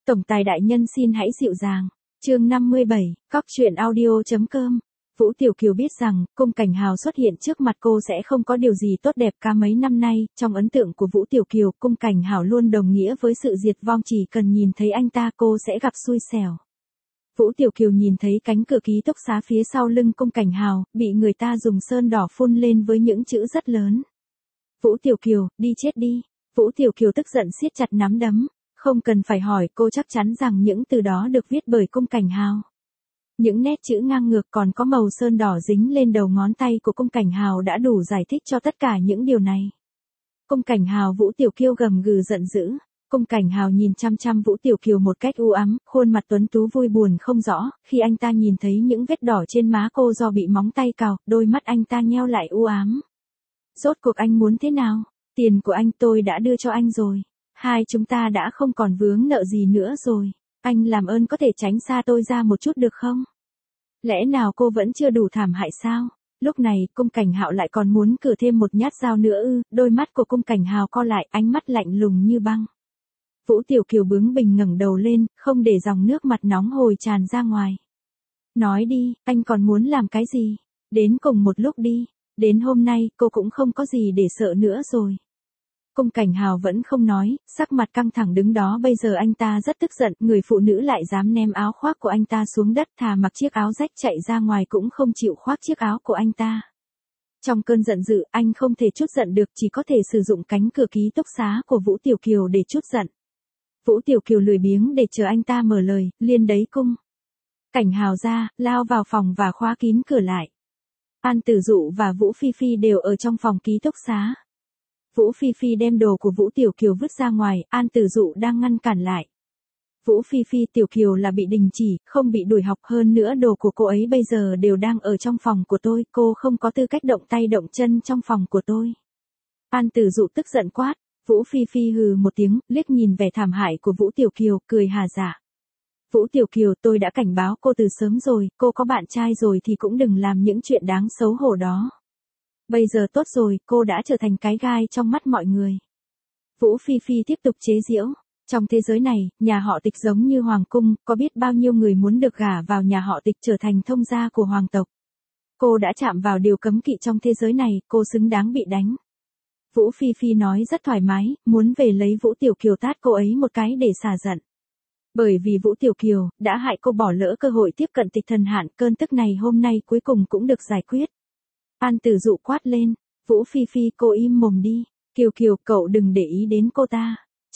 Tổng tài đại nhân xin hãy dịu dàng. Chương 57, Cóc truyện audio.com. Vũ Tiểu Kiều biết rằng, Cung Cảnh Hào xuất hiện trước mặt cô sẽ không có điều gì tốt đẹp cả mấy năm nay, trong ấn tượng của Vũ Tiểu Kiều, Cung Cảnh Hào luôn đồng nghĩa với sự diệt vong, chỉ cần nhìn thấy anh ta cô sẽ gặp xui xẻo. Vũ Tiểu Kiều nhìn thấy cánh cửa ký túc xá phía sau lưng Cung Cảnh Hào, bị người ta dùng sơn đỏ phun lên với những chữ rất lớn. Vũ Tiểu Kiều, đi chết đi. Vũ Tiểu Kiều tức giận siết chặt nắm đấm. Không cần phải hỏi, cô chắc chắn rằng những từ đó được viết bởi Cung Cảnh Hào. Những nét chữ ngang ngược còn có màu sơn đỏ dính lên đầu ngón tay của Cung Cảnh Hào đã đủ giải thích cho tất cả những điều này. Cung Cảnh Hào. Vũ Tiểu Kiều gầm gừ giận dữ. Cung Cảnh Hào nhìn chăm chăm Vũ Tiểu Kiều một cách u ám, khuôn mặt tuấn tú vui buồn không rõ, khi anh ta nhìn thấy những vết đỏ trên má cô do bị móng tay cào, đôi mắt anh ta nheo lại u ám. Rốt cuộc anh muốn thế nào? Tiền của anh tôi đã đưa cho anh rồi. Hai chúng ta đã không còn vướng nợ gì nữa rồi. Anh làm ơn có thể tránh xa tôi ra một chút được không? Lẽ nào cô vẫn chưa đủ thảm hại sao? Lúc này, Cung Cảnh Hạo lại còn muốn cử thêm một nhát dao nữa ư? Đôi mắt của Cung Cảnh Hào co lại, ánh mắt lạnh lùng như băng. Vũ Tiểu Kiều bướng bỉnh ngẩng đầu lên, không để dòng nước mặt nóng hổi tràn ra ngoài. Nói đi, anh còn muốn làm cái gì? Đến cùng một lúc đi. Đến hôm nay, cô cũng không có gì để sợ nữa rồi. Cung Cảnh Hào vẫn không nói, sắc mặt căng thẳng đứng đó. Bây giờ anh ta rất tức giận, người phụ nữ lại dám ném áo khoác của anh ta xuống đất, thà mặc chiếc áo rách chạy ra ngoài cũng không chịu khoác chiếc áo của anh ta. Trong cơn giận dữ, anh không thể trút giận được, chỉ có thể sử dụng cánh cửa ký túc xá của Vũ Tiểu Kiều để trút giận. Vũ Tiểu Kiều lười biếng để chờ anh ta mở lời, liền đẩy Cung Cảnh Hào ra, lao vào phòng và khóa kín cửa lại. An Tử Dụ và Vũ Phi Phi đều ở trong phòng ký túc xá. Vũ Phi Phi đem đồ của Vũ Tiểu Kiều vứt ra ngoài, An Tử Dụ đang ngăn cản lại. Vũ Phi Phi, Tiểu Kiều là bị đình chỉ, không bị đuổi học, hơn nữa đồ của cô ấy bây giờ đều đang ở trong phòng của tôi, cô không có tư cách động tay động chân trong phòng của tôi. An Tử Dụ tức giận quát. Vũ Phi Phi hừ một tiếng, liếc nhìn vẻ thảm hại của Vũ Tiểu Kiều, cười hà dạ. Vũ Tiểu Kiều, tôi đã cảnh báo cô từ sớm rồi, cô có bạn trai rồi thì cũng đừng làm những chuyện đáng xấu hổ đó. Bây giờ tốt rồi, cô đã trở thành cái gai trong mắt mọi người. Vũ Phi Phi tiếp tục chế giễu. Trong thế giới này, nhà họ Tịch giống như hoàng cung, có biết bao nhiêu người muốn được gả vào nhà họ Tịch trở thành thông gia của hoàng tộc. Cô đã chạm vào điều cấm kỵ trong thế giới này, cô xứng đáng bị đánh. Vũ Phi Phi nói rất thoải mái, muốn về lấy Vũ Tiểu Kiều tát cô ấy một cái để xả giận. Bởi vì Vũ Tiểu Kiều đã hại cô bỏ lỡ cơ hội tiếp cận Tịch Thần Hạn, cơn tức này hôm nay cuối cùng cũng được giải quyết. An Tử Dụ quát lên. Vũ Phi Phi, cô im mồm đi. Kiều Kiều, cậu đừng để ý đến cô ta.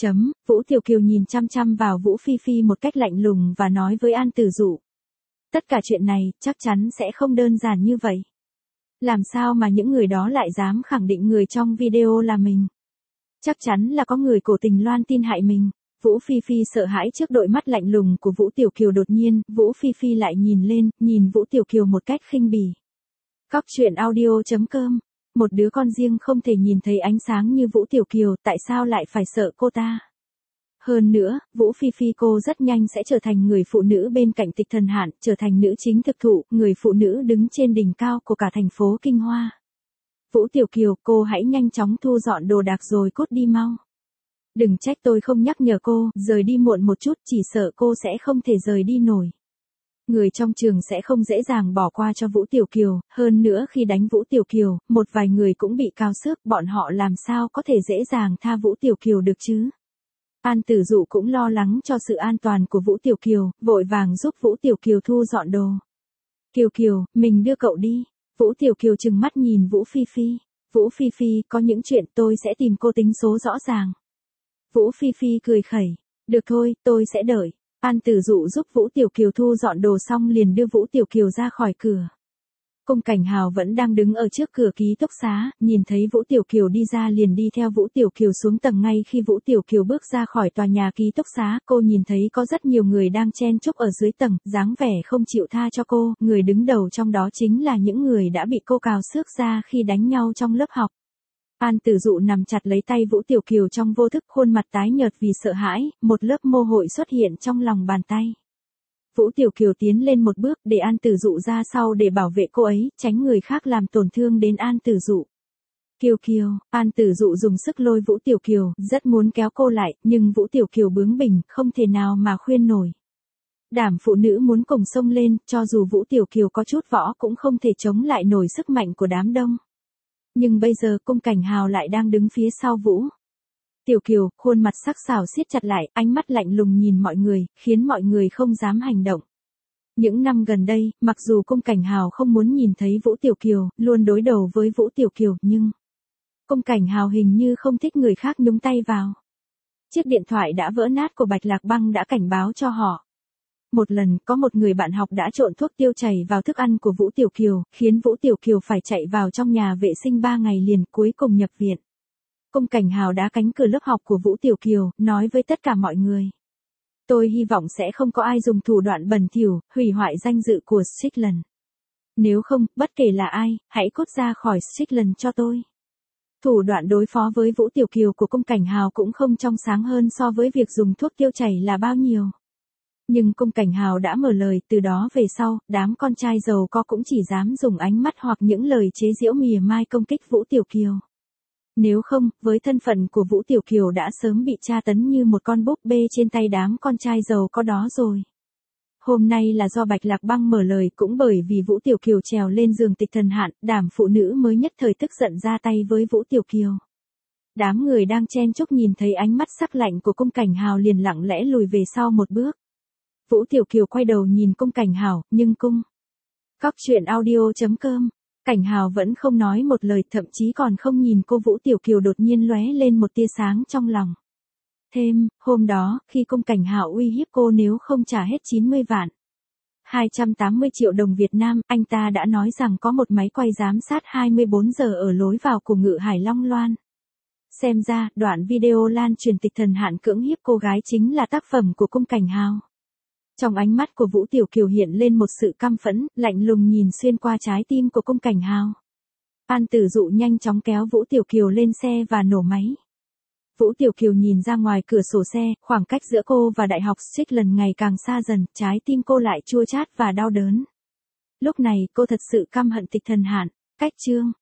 Vũ Tiểu Kiều nhìn chăm chăm vào Vũ Phi Phi một cách lạnh lùng và nói với An Tử Dụ. Tất cả chuyện này, chắc chắn sẽ không đơn giản như vậy. Làm sao mà những người đó lại dám khẳng định người trong video là mình? Chắc chắn là có người cố tình loan tin hại mình. Vũ Phi Phi sợ hãi trước đôi mắt lạnh lùng của Vũ Tiểu Kiều, đột nhiên, Vũ Phi Phi lại nhìn lên, nhìn Vũ Tiểu Kiều một cách khinh bỉ. Cóc truyện audio.com. Một đứa con riêng không thể nhìn thấy ánh sáng như Vũ Tiểu Kiều, tại sao lại phải sợ cô ta? Hơn nữa, Vũ Phi Phi cô rất nhanh sẽ trở thành người phụ nữ bên cạnh Tịch Thần Hạn, trở thành nữ chính thực thụ, người phụ nữ đứng trên đỉnh cao của cả thành phố Kinh Hoa. Vũ Tiểu Kiều, cô hãy nhanh chóng thu dọn đồ đạc rồi cút đi mau. Đừng trách tôi không nhắc nhở cô, rời đi muộn một chút, chỉ sợ cô sẽ không thể rời đi nổi. Người trong trường sẽ không dễ dàng bỏ qua cho Vũ Tiểu Kiều, hơn nữa khi đánh Vũ Tiểu Kiều, một vài người cũng bị cao xước, bọn họ làm sao có thể dễ dàng tha Vũ Tiểu Kiều được chứ? An Tử Dụ cũng lo lắng cho sự an toàn của Vũ Tiểu Kiều, vội vàng giúp Vũ Tiểu Kiều thu dọn đồ. Kiều Kiều, mình đưa cậu đi. Vũ Tiểu Kiều trừng mắt nhìn Vũ Phi Phi. Vũ Phi Phi, có những chuyện tôi sẽ tìm cô tính số rõ ràng. Vũ Phi Phi cười khẩy. Được thôi, tôi sẽ đợi. An Tử Dụ giúp Vũ Tiểu Kiều thu dọn đồ xong liền đưa Vũ Tiểu Kiều ra khỏi cửa. Cung Cảnh Hào vẫn đang đứng ở trước cửa ký túc xá, nhìn thấy Vũ Tiểu Kiều đi ra liền đi theo Vũ Tiểu Kiều xuống tầng. Ngay khi Vũ Tiểu Kiều bước ra khỏi tòa nhà ký túc xá, cô nhìn thấy có rất nhiều người đang chen chúc ở dưới tầng, dáng vẻ không chịu tha cho cô, người đứng đầu trong đó chính là những người đã bị cô cào xước ra khi đánh nhau trong lớp học. An Tử Dụ nằm chặt lấy tay Vũ Tiểu Kiều trong vô thức, khuôn mặt tái nhợt vì sợ hãi, một lớp mồ hôi xuất hiện trong lòng bàn tay. Vũ Tiểu Kiều tiến lên một bước để An Tử Dụ ra sau để bảo vệ cô ấy, tránh người khác làm tổn thương đến An Tử Dụ. Kiều Kiều, An Tử Dụ dùng sức lôi Vũ Tiểu Kiều, rất muốn kéo cô lại, nhưng Vũ Tiểu Kiều bướng bỉnh, không thể nào mà khuyên nổi. Đảm phụ nữ muốn cùng xông lên, cho dù Vũ Tiểu Kiều có chút võ cũng không thể chống lại nổi sức mạnh của đám đông. Nhưng bây giờ Cung Cảnh Hào lại đang đứng phía sau Vũ Tiểu Kiều, khuôn mặt sắc sảo siết chặt lại, ánh mắt lạnh lùng nhìn mọi người, khiến mọi người không dám hành động. Những năm gần đây, mặc dù Cung Cảnh Hào không muốn nhìn thấy Vũ Tiểu Kiều, luôn đối đầu với Vũ Tiểu Kiều, nhưng Cung Cảnh Hào hình như không thích người khác nhúng tay vào. Chiếc điện thoại đã vỡ nát của Bạch Lạc Băng đã cảnh báo cho họ. Một lần, có một người bạn học đã trộn thuốc tiêu chảy vào thức ăn của Vũ Tiểu Kiều, khiến Vũ Tiểu Kiều phải chạy vào trong nhà vệ sinh 3 ngày liền, cuối cùng nhập viện. Cung Cảnh Hào đá cánh cửa lớp học của Vũ Tiểu Kiều, nói với tất cả mọi người. Tôi hy vọng sẽ không có ai dùng thủ đoạn bẩn thỉu, hủy hoại danh dự của Strickland. Nếu không, bất kể là ai, hãy cút ra khỏi Strickland cho tôi. Thủ đoạn đối phó với Vũ Tiểu Kiều của Cung Cảnh Hào cũng không trong sáng hơn so với việc dùng thuốc tiêu chảy là bao nhiêu. Nhưng Cung Cảnh Hào đã mở lời, từ đó về sau, đám con trai giàu có cũng chỉ dám dùng ánh mắt hoặc những lời chế giễu mỉa mai công kích Vũ Tiểu Kiều. Nếu không, với thân phận của Vũ Tiểu Kiều đã sớm bị tra tấn như một con búp bê trên tay đám con trai giàu có đó rồi. Hôm nay là do Bạch Lạc Băng mở lời, cũng bởi vì Vũ Tiểu Kiều trèo lên giường Tịch Thần Hạn, Đảm phụ nữ mới nhất thời tức giận ra tay với Vũ Tiểu Kiều. Đám người đang chen chúc nhìn thấy ánh mắt sắc lạnh của Cung Cảnh Hào liền lặng lẽ lùi về sau một bước. Vũ Tiểu Kiều quay đầu nhìn Cung Cảnh Hào, nhưng Cóc truyện audio.com, Cảnh Hào vẫn không nói một lời, thậm chí còn không nhìn cô. Vũ Tiểu Kiều đột nhiên lóe lên một tia sáng trong lòng. Thêm, hôm đó, khi Cung Cảnh Hào uy hiếp cô nếu không trả hết 90 vạn 280 triệu đồng Việt Nam, anh ta đã nói rằng có một máy quay giám sát 24 giờ ở lối vào của Ngự Hải Long Loan. Xem ra, đoạn video lan truyền Tịch Thần Hạn cưỡng hiếp cô gái chính là tác phẩm của Cung Cảnh Hào. Trong ánh mắt của Vũ Tiểu Kiều hiện lên một sự căm phẫn, lạnh lùng nhìn xuyên qua trái tim của Cung Cảnh Hào. An Tử Dụ nhanh chóng kéo Vũ Tiểu Kiều lên xe và nổ máy. Vũ Tiểu Kiều nhìn ra ngoài cửa sổ xe, khoảng cách giữa cô và Đại học Strickland ngày càng xa dần, trái tim cô lại chua chát và đau đớn. Lúc này, cô thật sự căm hận Tịch Thần Hạn. Cách chương